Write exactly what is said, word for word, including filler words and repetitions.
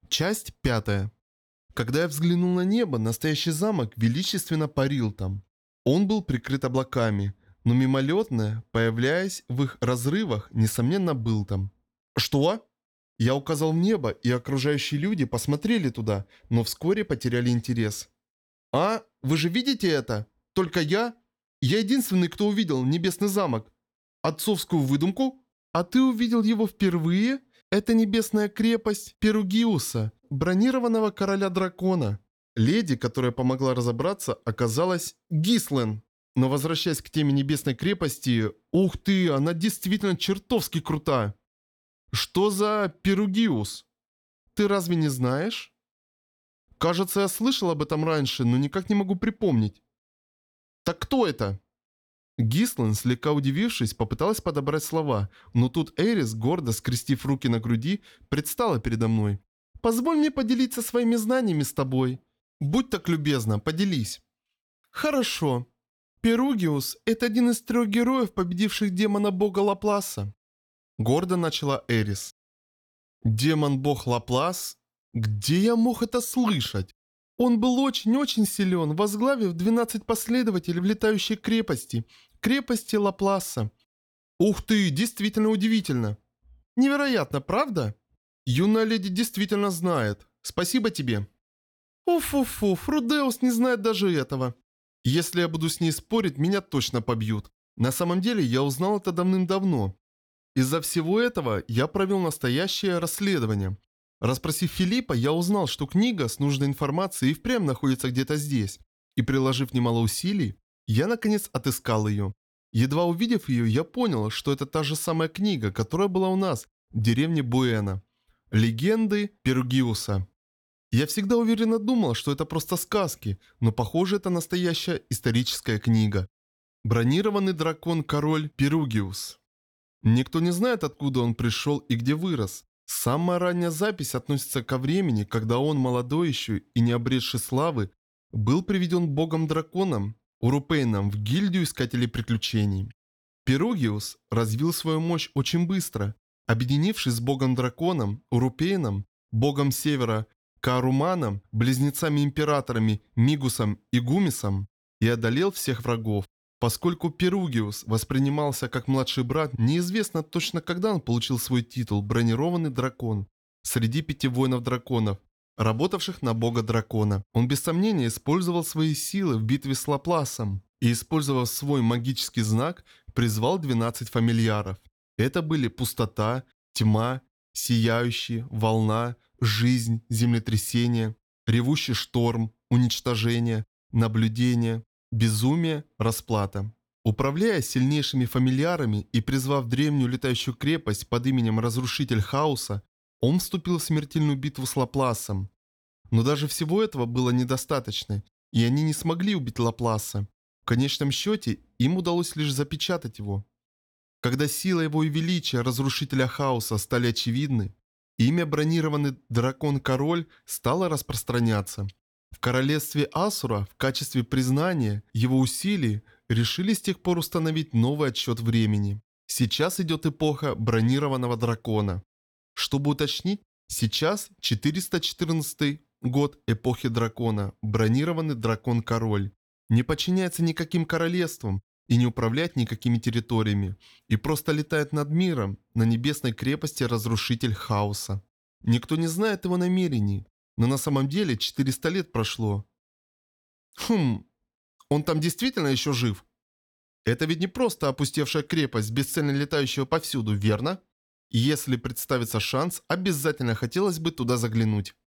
Часть пятая. Когда я взглянул на небо, настоящий замок величественно парил там. Он был прикрыт облаками, но мимолетное, появляясь в их разрывах, несомненно был там. Что? Я указал в небо, и окружающие люди посмотрели туда, но вскоре потеряли интерес. А, вы же видите это? Только я? Я единственный, кто увидел небесный замок. Отцовскую выдумку? А ты увидел его впервые? Это небесная крепость Перугиуса, бронированного короля дракона. Леди, которая помогла разобраться, оказалась Гислен. Но возвращаясь к теме небесной крепости, ух ты, она действительно чертовски крута. Что за Перугиус? Ты разве не знаешь? Кажется, я слышал об этом раньше, но никак не могу припомнить. Так кто это? Гислан, слегка удивившись, попыталась подобрать слова, но тут Эрис, гордо скрестив руки на груди, предстала передо мной. «Позволь мне поделиться своими знаниями с тобой. Будь так любезна, поделись». «Хорошо. Перугиус – это один из трех героев, победивших демона-бога Лапласа». Гордо начала Эрис. «Демон-бог Лаплас? Где я мог это слышать?» Он был очень-очень силен, возглавив двенадцать последователей в летающей крепости, крепости Лапласа. Ух ты, действительно удивительно. Невероятно, правда? Юная леди действительно знает. Спасибо тебе. Уф-уф-уф, Рудеус не знает даже этого. Если я буду с ней спорить, меня точно побьют. На самом деле, я узнал это давным-давно. Из-за всего этого я провел настоящее расследование. Расспросив Филиппа, я узнал, что книга с нужной информацией и впрямь находится где-то здесь. И приложив немало усилий, я наконец отыскал ее. Едва увидев ее, я понял, что это та же самая книга, которая была у нас в деревне Буэна. Легенды Перугиуса. Я всегда уверенно думал, что это просто сказки, но похоже, это настоящая историческая книга. Бронированный дракон-король Перугиус. Никто не знает, откуда он пришел и где вырос. Самая ранняя запись относится ко времени, когда он, молодой еще и не обретший славы, был приведен богом-драконом Урупейном в гильдию искателей приключений. Перугиус развил свою мощь очень быстро, объединившись с богом-драконом Урупейном, богом севера Кааруманом, близнецами-императорами Мигусом и Гумисом, и одолел всех врагов. Поскольку Перугиус воспринимался как младший брат, неизвестно точно, когда он получил свой титул «Бронированный дракон» среди пяти воинов-драконов, работавших на бога-дракона. Он без сомнения использовал свои силы в битве с Лапласом и, использовав свой магический знак, призвал двенадцать фамильяров. Это были пустота, тьма, сияющий, волна, жизнь, землетрясение, ревущий шторм, уничтожение, наблюдение, безумие, расплата. Управляя сильнейшими фамильярами и призвав древнюю летающую крепость под именем Разрушитель Хаоса, он вступил в смертельную битву с Лапласом. Но даже всего этого было недостаточно, и они не смогли убить Лапласа. В конечном счете, им удалось лишь запечатать его. Когда сила его и величие Разрушителя Хаоса стали очевидны, имя бронированный дракон-король стало распространяться. В королевстве Асура в качестве признания его усилий решили с тех пор установить новый отсчет времени. Сейчас идет эпоха бронированного дракона. Чтобы уточнить, сейчас четыреста четырнадцатый год эпохи дракона, бронированный дракон-король. Не подчиняется никаким королевствам и не управляет никакими территориями, и просто летает над миром на небесной крепости Разрушитель Хаоса. Никто не знает его намерений. Но на самом деле четыреста лет прошло. Хм, он там действительно еще жив? Это ведь не просто опустевшая крепость, бесцельно летающая повсюду, верно? Если представится шанс, обязательно хотелось бы туда заглянуть.